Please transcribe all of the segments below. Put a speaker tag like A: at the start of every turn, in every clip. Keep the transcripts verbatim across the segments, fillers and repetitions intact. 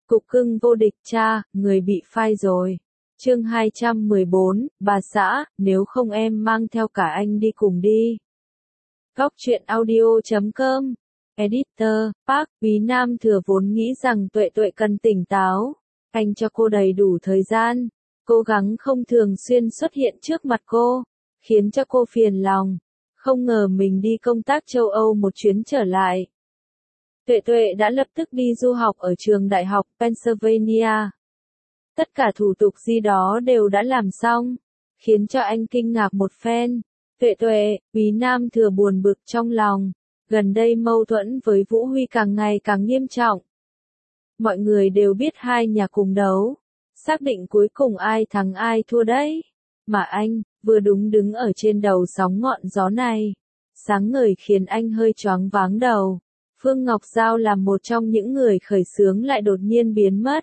A: Cục cưng vô địch cha, người bị phai rồi. Chương hai trăm mười bốn, bà xã, nếu không em mang theo cả anh đi cùng đi. Góc truyện audio chấm com. Editor, Park, Quý Nam Thừa vốn nghĩ rằng Tuệ Tuệ cần tỉnh táo. Anh cho cô đầy đủ thời gian, cố gắng không thường xuyên xuất hiện trước mặt cô, khiến cho cô phiền lòng. Không ngờ mình đi công tác châu Âu một chuyến trở lại. Tuệ Tuệ đã lập tức đi du học ở trường đại học Pennsylvania. Tất cả thủ tục gì đó đều đã làm xong, khiến cho anh kinh ngạc một phen. Tuệ Tuệ, Quý Nam Thừa buồn bực trong lòng, gần đây mâu thuẫn với Vũ Huy càng ngày càng nghiêm trọng. Mọi người đều biết hai nhà cùng đấu, xác định cuối cùng ai thắng ai thua đấy. Mà anh, vừa đúng đứng ở trên đầu sóng ngọn gió này, sáng ngời khiến anh hơi choáng váng đầu. Phương Ngọc Giao là một trong những người khởi xướng lại đột nhiên biến mất.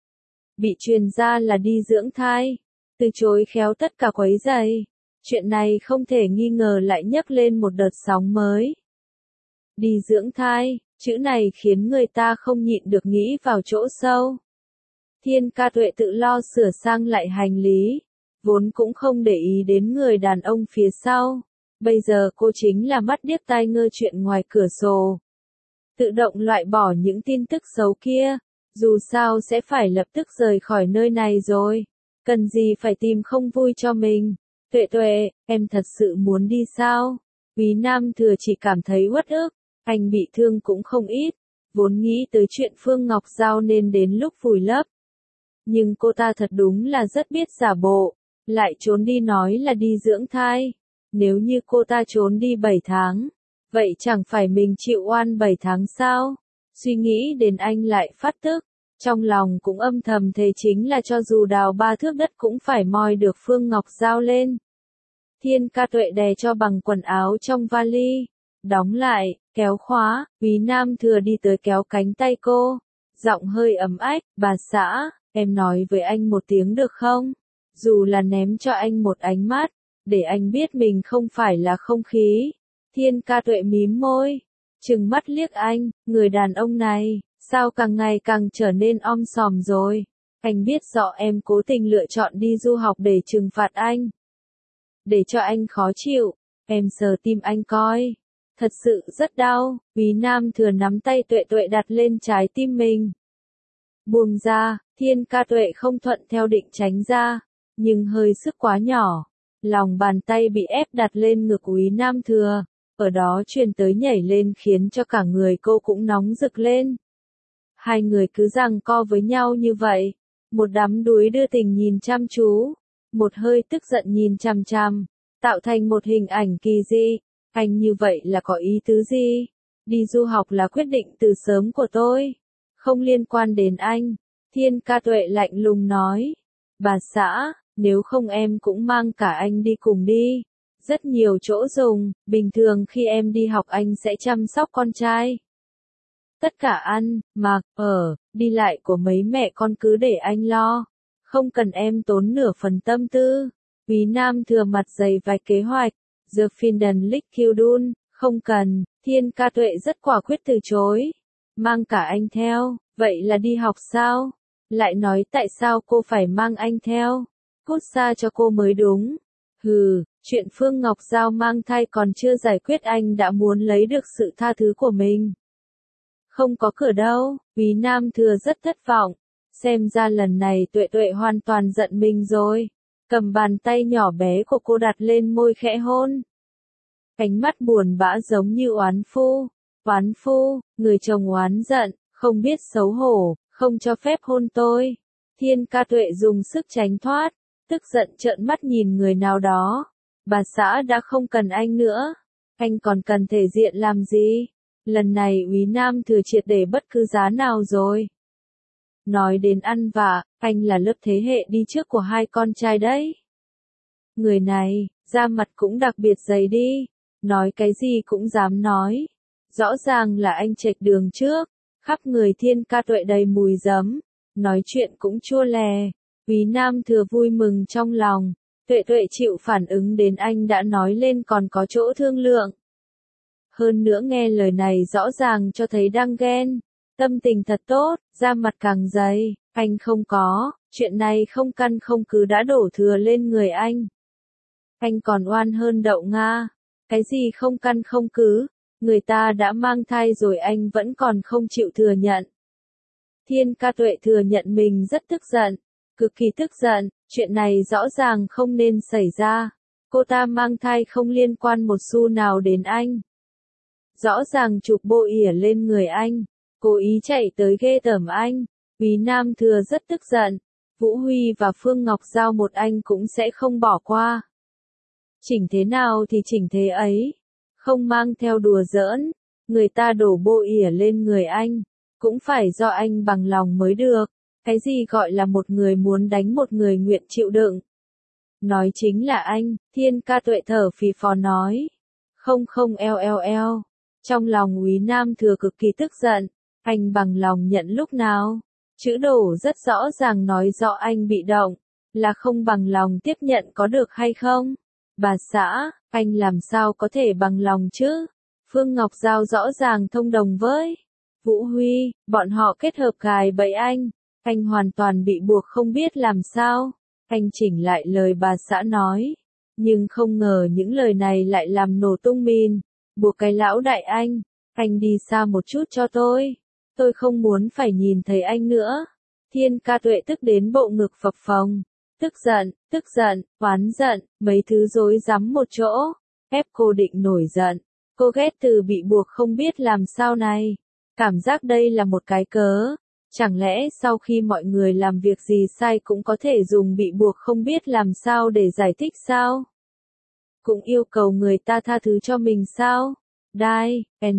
A: Bị truyền ra là đi dưỡng thai, từ chối khéo tất cả quấy rầy. Chuyện này không thể nghi ngờ lại nhấc lên một đợt sóng mới. Đi dưỡng thai, chữ này khiến người ta không nhịn được nghĩ vào chỗ sâu. Thiên Ca Tuệ tự lo sửa sang lại hành lý, vốn cũng không để ý đến người đàn ông phía sau. Bây giờ cô chính là mắt điếc tai ngơ chuyện ngoài cửa sổ. Tự động loại bỏ những tin tức xấu kia, dù sao sẽ phải lập tức rời khỏi nơi này rồi. Cần gì phải tìm không vui cho mình. Tuệ Tuệ, em thật sự muốn đi sao? Quý Nam Thừa chỉ cảm thấy uất ức, anh bị thương cũng không ít, vốn nghĩ tới chuyện Phương Ngọc Giao nên đến lúc vùi lấp. Nhưng cô ta thật đúng là rất biết giả bộ, lại trốn đi nói là đi dưỡng thai. Nếu như cô ta trốn đi bảy tháng, vậy chẳng phải mình chịu oan bảy tháng sao? Suy nghĩ đến anh lại phát tức, trong lòng cũng âm thầm thề chính là cho dù đào ba thước đất cũng phải moi được Phương Ngọc Giao lên. Thiên Ca Tuệ đè cho bằng quần áo trong vali, đóng lại, kéo khóa. Quý Nam Thừa đi tới kéo cánh tay cô, giọng hơi ấm ách, bà xã, em nói với anh một tiếng được không? Dù là ném cho anh một ánh mắt, để anh biết mình không phải là không khí. Thiên Ca Tuệ mím môi, trừng mắt liếc anh, người đàn ông này, sao càng ngày càng trở nên om sòm rồi. Anh biết rõ em cố tình lựa chọn đi du học để trừng phạt anh. Để cho anh khó chịu, em sờ tim anh coi. Thật sự rất đau. Quý Nam Thừa nắm tay Tuệ Tuệ đặt lên trái tim mình. Buông ra, Thiên Ca Tuệ không thuận theo định tránh ra, nhưng hơi sức quá nhỏ. Lòng bàn tay bị ép đặt lên ngực Quý Nam Thừa, ở đó truyền tới nhảy lên khiến cho cả người cô cũng nóng rực lên. Hai người cứ giằng co với nhau như vậy, một đám đuối đưa tình nhìn chăm chú, một hơi tức giận nhìn chằm chằm, tạo thành một hình ảnh kỳ dị. Anh như vậy là có ý tứ gì? Đi du học là quyết định từ sớm của tôi, không liên quan đến anh. Thiên Ca Tuệ lạnh lùng nói, bà xã, nếu không em cũng mang cả anh đi cùng đi. Rất nhiều chỗ dùng, bình thường khi em đi học anh sẽ chăm sóc con trai. Tất cả ăn, mặc, ở, đi lại của mấy mẹ con cứ để anh lo. Không cần em tốn nửa phần tâm tư. Quý Nam Thừa mặt dày vài kế hoạch. The Finden Liquidun, không cần. Thiên Ca Tuệ rất quả quyết từ chối. Mang cả anh theo, vậy là đi học sao? Lại nói tại sao cô phải mang anh theo? Cút xa cho cô mới đúng. Hừ, chuyện Phương Ngọc Giao mang thai còn chưa giải quyết anh đã muốn lấy được sự tha thứ của mình. Không có cửa đâu. Quý Nam Thừa rất thất vọng. Xem ra lần này Tuệ Tuệ hoàn toàn giận mình rồi. Cầm bàn tay nhỏ bé của cô đặt lên môi khẽ hôn. Ánh mắt buồn bã giống như oán phu. Oán phu, người chồng oán giận, không biết xấu hổ, không cho phép hôn tôi. Thiên Ca Tuệ dùng sức tránh thoát, tức giận trợn mắt nhìn người nào đó. Bà xã đã không cần anh nữa. Anh còn cần thể diện làm gì? Lần này Quý Nam Thừa triệt để bất cứ giá nào rồi. Nói đến ăn vạ, anh là lớp thế hệ đi trước của hai con trai đấy. Người này, da mặt cũng đặc biệt dày đi, nói cái gì cũng dám nói. Rõ ràng là anh chệch đường trước, khắp người Thiên Ca Tuệ đầy mùi giấm, nói chuyện cũng chua lè. Quý Nam Thừa vui mừng trong lòng, Tuệ Tuệ chịu phản ứng đến anh đã nói lên còn có chỗ thương lượng. Hơn nữa nghe lời này rõ ràng cho thấy đang ghen. Tâm tình thật tốt, da mặt càng dày, anh không có, chuyện này không căn không cứ đã đổ thừa lên người anh. Anh còn oan hơn đậu Nga, cái gì không căn không cứ, người ta đã mang thai rồi anh vẫn còn không chịu thừa nhận. Thiên Ca Tuệ thừa nhận mình rất tức giận, cực kỳ tức giận, chuyện này rõ ràng không nên xảy ra. Cô ta mang thai không liên quan một xu nào đến anh. Rõ ràng chụp bộ ỉa lên người anh, cố ý chạy tới ghê tởm anh. Quý Nam Thừa rất tức giận, Vũ Huy và Phương Ngọc Giao một anh cũng sẽ không bỏ qua. Chỉnh thế nào thì chỉnh thế ấy, không mang theo đùa giỡn, người ta đổ bộ ỉa lên người anh, cũng phải do anh bằng lòng mới được. Cái gì gọi là một người muốn đánh một người nguyện chịu đựng? Nói chính là anh, Thiên Ca Tuệ thở phì phò nói. Không không eo eo eo. Trong lòng Úy Nam Thừa cực kỳ tức giận, anh bằng lòng nhận lúc nào? Chữ đổ rất rõ ràng nói rõ anh bị động, là không bằng lòng tiếp nhận có được hay không? Bà xã, anh làm sao có thể bằng lòng chứ? Phương Ngọc Giao rõ ràng thông đồng với Vũ Huy, bọn họ kết hợp gài bẫy anh, anh hoàn toàn bị buộc không biết làm sao. Anh chỉnh lại lời bà xã nói, nhưng không ngờ những lời này lại làm nổ tung mìn, buộc cái lão đại anh, anh đi xa một chút cho tôi, tôi không muốn phải nhìn thấy anh nữa. Thiên Ca Tuệ tức đến bộ ngực phập phồng, tức giận, tức giận, oán giận, mấy thứ rối rắm một chỗ, ép cô định nổi giận, cô ghét từ bị buộc không biết làm sao này, cảm giác đây là một cái cớ. Chẳng lẽ sau khi mọi người làm việc gì sai cũng có thể dùng bị buộc không biết làm sao để giải thích sao? Cũng yêu cầu người ta tha thứ cho mình sao? Đai, N,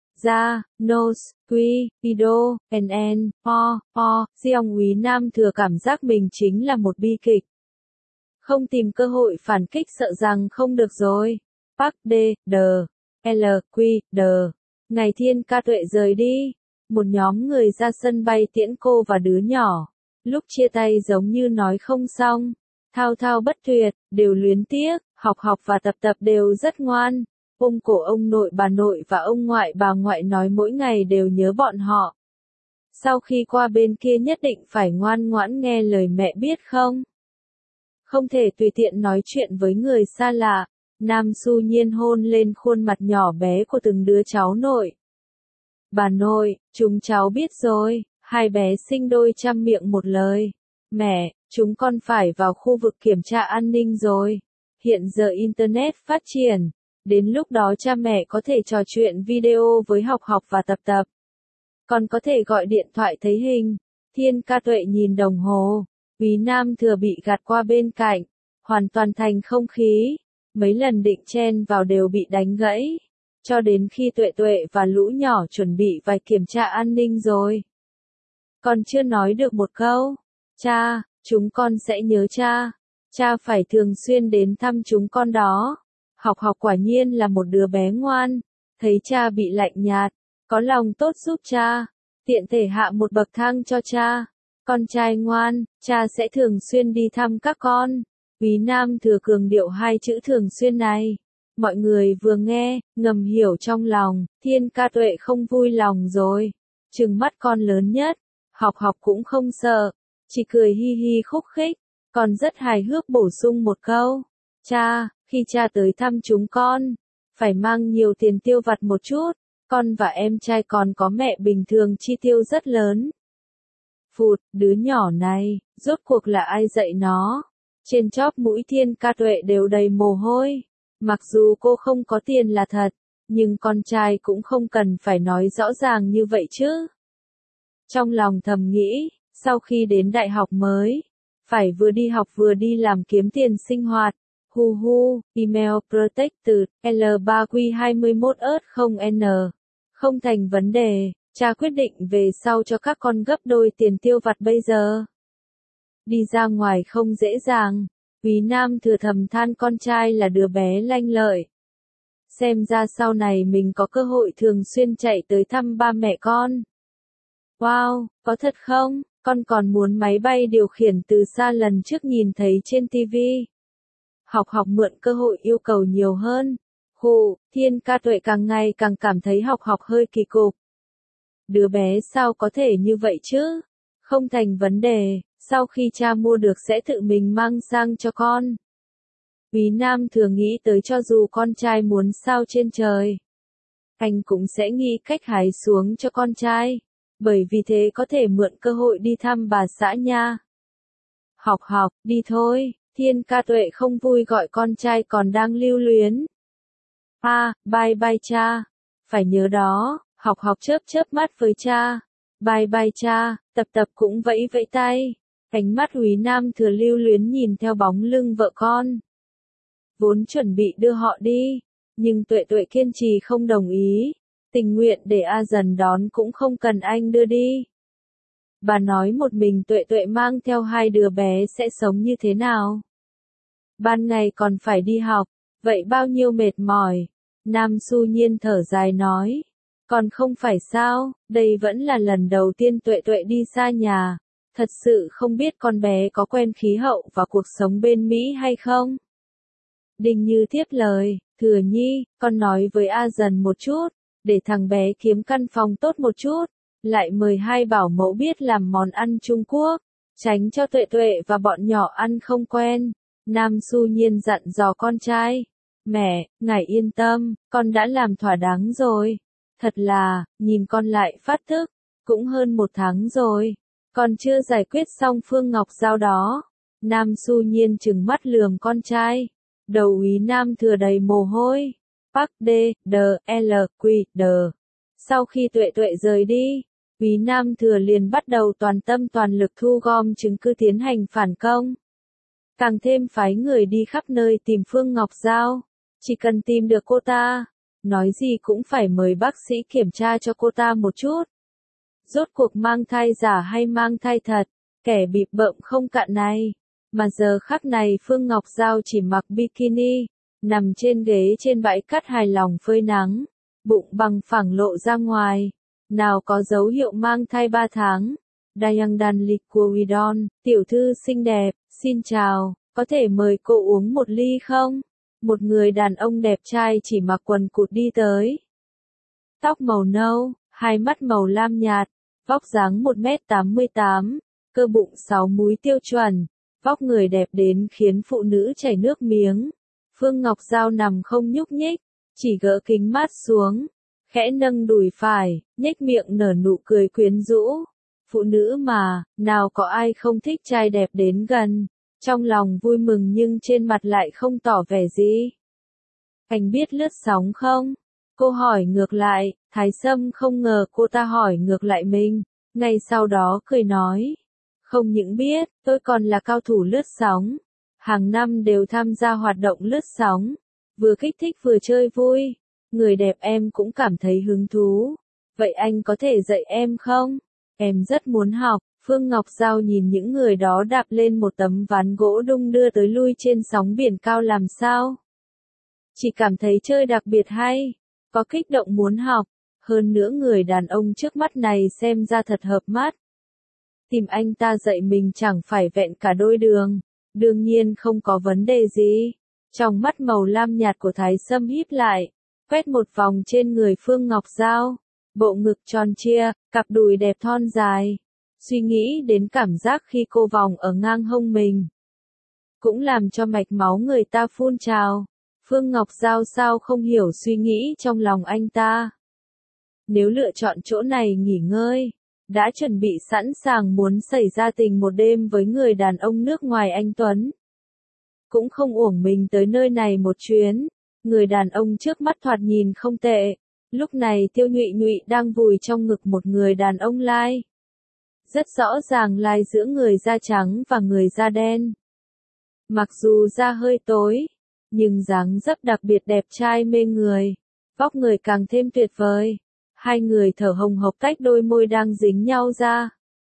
A: Ra, Nos, Quy, Ido, N N, O, O, Giọng Úy Nam Thừa cảm giác mình chính là một bi kịch. Không tìm cơ hội phản kích sợ rằng không được rồi. Park D, D, L, Q, D. Ngày Thiên Ca Tuệ rời đi. Một nhóm người ra sân bay tiễn cô và đứa nhỏ. Lúc chia tay giống như nói không xong. Thao thao bất tuyệt, đều luyến tiếc, học học và tập tập đều rất ngoan. Ôm cổ ông nội bà nội và ông ngoại bà ngoại nói mỗi ngày đều nhớ bọn họ. Sau khi qua bên kia nhất định phải ngoan ngoãn nghe lời mẹ biết không? Không thể tùy tiện nói chuyện với người xa lạ. Nam Xu Nhiên hôn lên khuôn mặt nhỏ bé của từng đứa cháu nội. Bà nội, chúng cháu biết rồi, hai bé sinh đôi chăm miệng một lời. Mẹ, chúng con phải vào khu vực kiểm tra an ninh rồi. Hiện giờ Internet phát triển, đến lúc đó cha mẹ có thể trò chuyện video với học học và tập tập. Còn có thể gọi điện thoại thấy hình. Thiên Ca Tuệ nhìn đồng hồ, Úy Nam Thừa bị gạt qua bên cạnh, hoàn toàn thành không khí. Mấy lần định chen vào đều bị đánh gãy. Cho đến khi Tuệ Tuệ và lũ nhỏ chuẩn bị vài kiểm tra an ninh rồi. Còn chưa nói được một câu. Cha, chúng con sẽ nhớ cha. Cha phải thường xuyên đến thăm chúng con đó. Học học quả nhiên là một đứa bé ngoan. Thấy cha bị lạnh nhạt, có lòng tốt giúp cha. Tiện thể hạ một bậc thang cho cha. Con trai ngoan, cha sẽ thường xuyên đi thăm các con. Úy Nam Thừa cường điệu hai chữ thường xuyên này. Mọi người vừa nghe, ngầm hiểu trong lòng, Thiên Ca Tuệ không vui lòng rồi. Trừng mắt con lớn nhất, học học cũng không sợ, chỉ cười hi hi khúc khích, còn rất hài hước bổ sung một câu. Cha, khi cha tới thăm chúng con, phải mang nhiều tiền tiêu vặt một chút, con và em trai còn có mẹ bình thường chi tiêu rất lớn. Phụt, đứa nhỏ này, rốt cuộc là ai dạy nó? Trên chóp mũi Thiên Ca Tuệ đều đầy mồ hôi. Mặc dù cô không có tiền là thật, nhưng con trai cũng không cần phải nói rõ ràng như vậy chứ. Trong lòng thầm nghĩ, sau khi đến đại học mới, phải vừa đi học vừa đi làm kiếm tiền sinh hoạt. Hu hu, email protected, L ba Q hai mốt ớt không N. Không thành vấn đề, cha quyết định về sau cho các con gấp đôi tiền tiêu vặt bây giờ. Đi ra ngoài không dễ dàng. Úy Nam Thừa thầm than con trai là đứa bé lanh lợi. Xem ra sau này mình có cơ hội thường xuyên chạy tới thăm ba mẹ con. Wow, có thật không? Con còn muốn máy bay điều khiển từ xa lần trước nhìn thấy trên ti vi. Học học mượn cơ hội yêu cầu nhiều hơn. Hù, Thiên Ca Tuệ càng ngày càng cảm thấy học học hơi kỳ cục. đứa bé sao có thể như vậy chứ? Không thành vấn đề, sau khi cha mua được sẽ tự mình mang sang cho con. Quý Nam Thừa nghĩ tới cho dù con trai muốn sao trên trời, anh cũng sẽ nghĩ cách hái xuống cho con trai, bởi vì thế có thể mượn cơ hội đi thăm bà xã nha. Học học, đi thôi, Thiên Ca Tuệ không vui gọi con trai còn đang lưu luyến. À, bye bye cha, phải nhớ đó, học học chớp chớp mắt với cha. Bye bye cha, Tập Tập cũng vẫy vẫy tay. Ánh mắt Úy Nam Thừa lưu luyến nhìn theo bóng lưng vợ con. Vốn chuẩn bị đưa họ đi, nhưng Tuệ Tuệ kiên trì không đồng ý, tình nguyện để A Dần đón cũng không cần anh đưa đi. Bà nói một mình Tuệ Tuệ mang theo hai đứa bé sẽ sống như thế nào? Ban ngày còn phải đi học, vậy bao nhiêu mệt mỏi. Nam Xu Nhiên thở dài nói. Còn không phải sao, đây vẫn là lần đầu tiên Tuệ Tuệ đi xa nhà. Thật sự không biết con bé có quen khí hậu và cuộc sống bên Mỹ hay không? Đinh Như tiếp lời, Thừa Nhi, con nói với A Dần một chút, để thằng bé kiếm căn phòng tốt một chút, lại mời hai bảo mẫu biết làm món ăn Trung Quốc, tránh cho Tuệ Tuệ và bọn nhỏ ăn không quen. Nam Xu Nhiên dặn dò con trai, mẹ, ngài yên tâm, con đã làm thỏa đáng rồi. Thật là, nhìn con lại phát thức, cũng hơn một tháng rồi, còn chưa giải quyết xong Phương Ngọc Giao đó. Nam Xu Nhiên trừng mắt lườm con trai, đầu Úy Nam Thừa đầy mồ hôi. Park D, D, L, Q, D. Sau khi Tuệ Tuệ rời đi, Úy Nam Thừa liền bắt đầu toàn tâm toàn lực thu gom chứng cứ tiến hành phản công. Càng thêm phái người đi khắp nơi tìm Phương Ngọc Giao, chỉ cần tìm được cô ta, nói gì cũng phải mời bác sĩ kiểm tra cho cô ta một chút. Rốt cuộc mang thai giả hay mang thai thật, kẻ bịp bợm không cạn này. Mà giờ khắc này Phương Ngọc Giao chỉ mặc bikini, nằm trên ghế trên bãi cát hài lòng phơi nắng, bụng bằng phẳng lộ ra ngoài, nào có dấu hiệu mang thai ba tháng. Dayangdan Liquidon, tiểu thư xinh đẹp, xin chào, có thể mời cô uống một ly không? Một người đàn ông đẹp trai chỉ mặc quần cụt đi tới. Tóc màu nâu, hai mắt màu lam nhạt, vóc dáng một mét tám mươi tám, cơ bụng sáu múi tiêu chuẩn, vóc người đẹp đến khiến phụ nữ chảy nước miếng. Phương Ngọc Giao nằm không nhúc nhích, chỉ gỡ kính mát xuống, khẽ nâng đùi phải, nhếch miệng nở nụ cười quyến rũ. Phụ nữ mà, nào có ai không thích trai đẹp đến gần. Trong lòng vui mừng nhưng trên mặt lại không tỏ vẻ gì. Anh biết lướt sóng không? Cô hỏi ngược lại, Thái Sâm không ngờ cô ta hỏi ngược lại mình, ngay sau đó cười nói. Không những biết, tôi còn là cao thủ lướt sóng. Hàng năm đều tham gia hoạt động lướt sóng. Vừa kích thích vừa chơi vui. Người đẹp em cũng cảm thấy hứng thú. Vậy anh có thể dạy em không? Em rất muốn học. Phương Ngọc Giao nhìn những người đó đạp lên một tấm ván gỗ đung đưa tới lui trên sóng biển cao làm sao. Chỉ cảm thấy chơi đặc biệt hay, có kích động muốn học, hơn nữa người đàn ông trước mắt này xem ra thật hợp mắt. Tìm anh ta dạy mình chẳng phải vẹn cả đôi đường, đương nhiên không có vấn đề gì. Trong mắt màu lam nhạt của Thái Sâm híp lại, quét một vòng trên người Phương Ngọc Giao, bộ ngực tròn trịa, cặp đùi đẹp thon dài. Suy nghĩ đến cảm giác khi cô vòng ở ngang hông mình, cũng làm cho mạch máu người ta phun trào. Phương Ngọc Giao sao không hiểu suy nghĩ trong lòng anh ta. Nếu lựa chọn chỗ này nghỉ ngơi, đã chuẩn bị sẵn sàng muốn xảy ra tình một đêm với người đàn ông nước ngoài anh Tuấn. Cũng không uổng mình tới nơi này một chuyến. Người đàn ông trước mắt thoạt nhìn không tệ. Lúc này Tiêu Nhụy Nhụy đang vùi trong ngực một người đàn ông lai. Rất rõ ràng lai giữa người da trắng và người da đen. Mặc dù da hơi tối, nhưng dáng dấp đặc biệt đẹp trai mê người, vóc người càng thêm tuyệt vời. Hai người thở hồng hộc tách đôi môi đang dính nhau ra.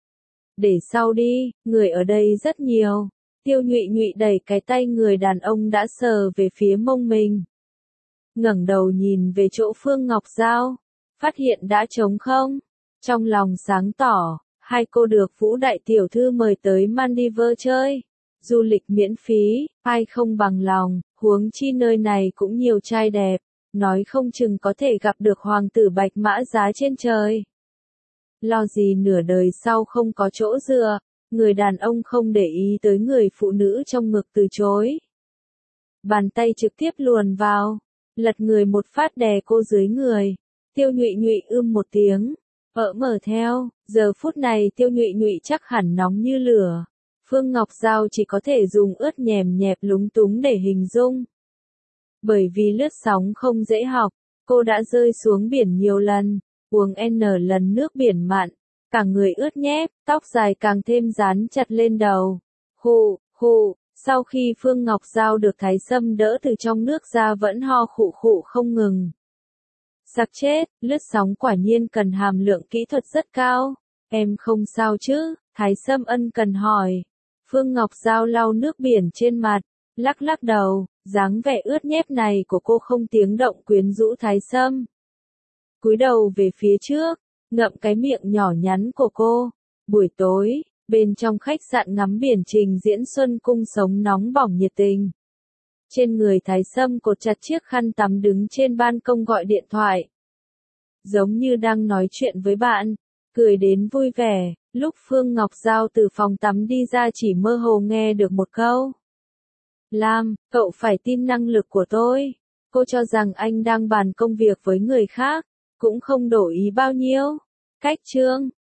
A: Để sau đi, người ở đây rất nhiều. Tiêu Nhụy Nhụy đẩy cái tay người đàn ông đã sờ về phía mông mình. Ngẩng đầu nhìn về chỗ Phương Ngọc Giao, phát hiện đã trống không. Trong lòng sáng tỏ, hai cô được Vũ đại tiểu thư mời tới Maldives chơi. Du lịch miễn phí, ai không bằng lòng, huống chi nơi này cũng nhiều trai đẹp, nói không chừng có thể gặp được hoàng tử bạch mã giá trên trời. lo gì nửa đời sau không có chỗ dựa, người đàn ông không để ý tới người phụ nữ trong ngực từ chối. Bàn tay trực tiếp luồn vào, lật người một phát đè cô dưới người. Tiêu Nhụy Nhụy ưm một tiếng, ỡ mở theo, giờ phút này Tiêu Nhụy Nhụy chắc hẳn nóng như lửa. Phương Ngọc Giao chỉ có thể dùng ướt nhèm nhẹp lúng túng để hình dung. Bởi vì lướt sóng không dễ học, cô đã rơi xuống biển nhiều lần, uống N lần nước biển mặn, cả người ướt nhép, tóc dài càng thêm dán chặt lên đầu. Hù, hù, sau khi Phương Ngọc Giao được Thái Sâm đỡ từ trong nước ra vẫn ho khụ khụ không ngừng. Sặc chết, lướt sóng quả nhiên cần hàm lượng kỹ thuật rất cao. Em không sao chứ? Thái Sâm ân cần hỏi. Phương Ngọc Giao lau nước biển trên mặt, lắc lắc đầu, dáng vẻ ướt nhép này của cô không tiếng động quyến rũ Thái Sâm. Cúi đầu về phía trước, ngậm cái miệng nhỏ nhắn của cô. Buổi tối, bên trong khách sạn ngắm biển trình diễn Xuân Cung sống nóng bỏng nhiệt tình. Trên người Thái Sâm cột chặt chiếc khăn tắm đứng trên ban công gọi điện thoại. Giống như đang nói chuyện với bạn, cười đến vui vẻ, lúc Phương Ngọc Giao từ phòng tắm đi ra chỉ mơ hồ nghe được một câu. Lam, cậu phải tin năng lực của tôi. Cô cho rằng anh đang bàn công việc với người khác, cũng không đổi ý bao nhiêu. Cách chương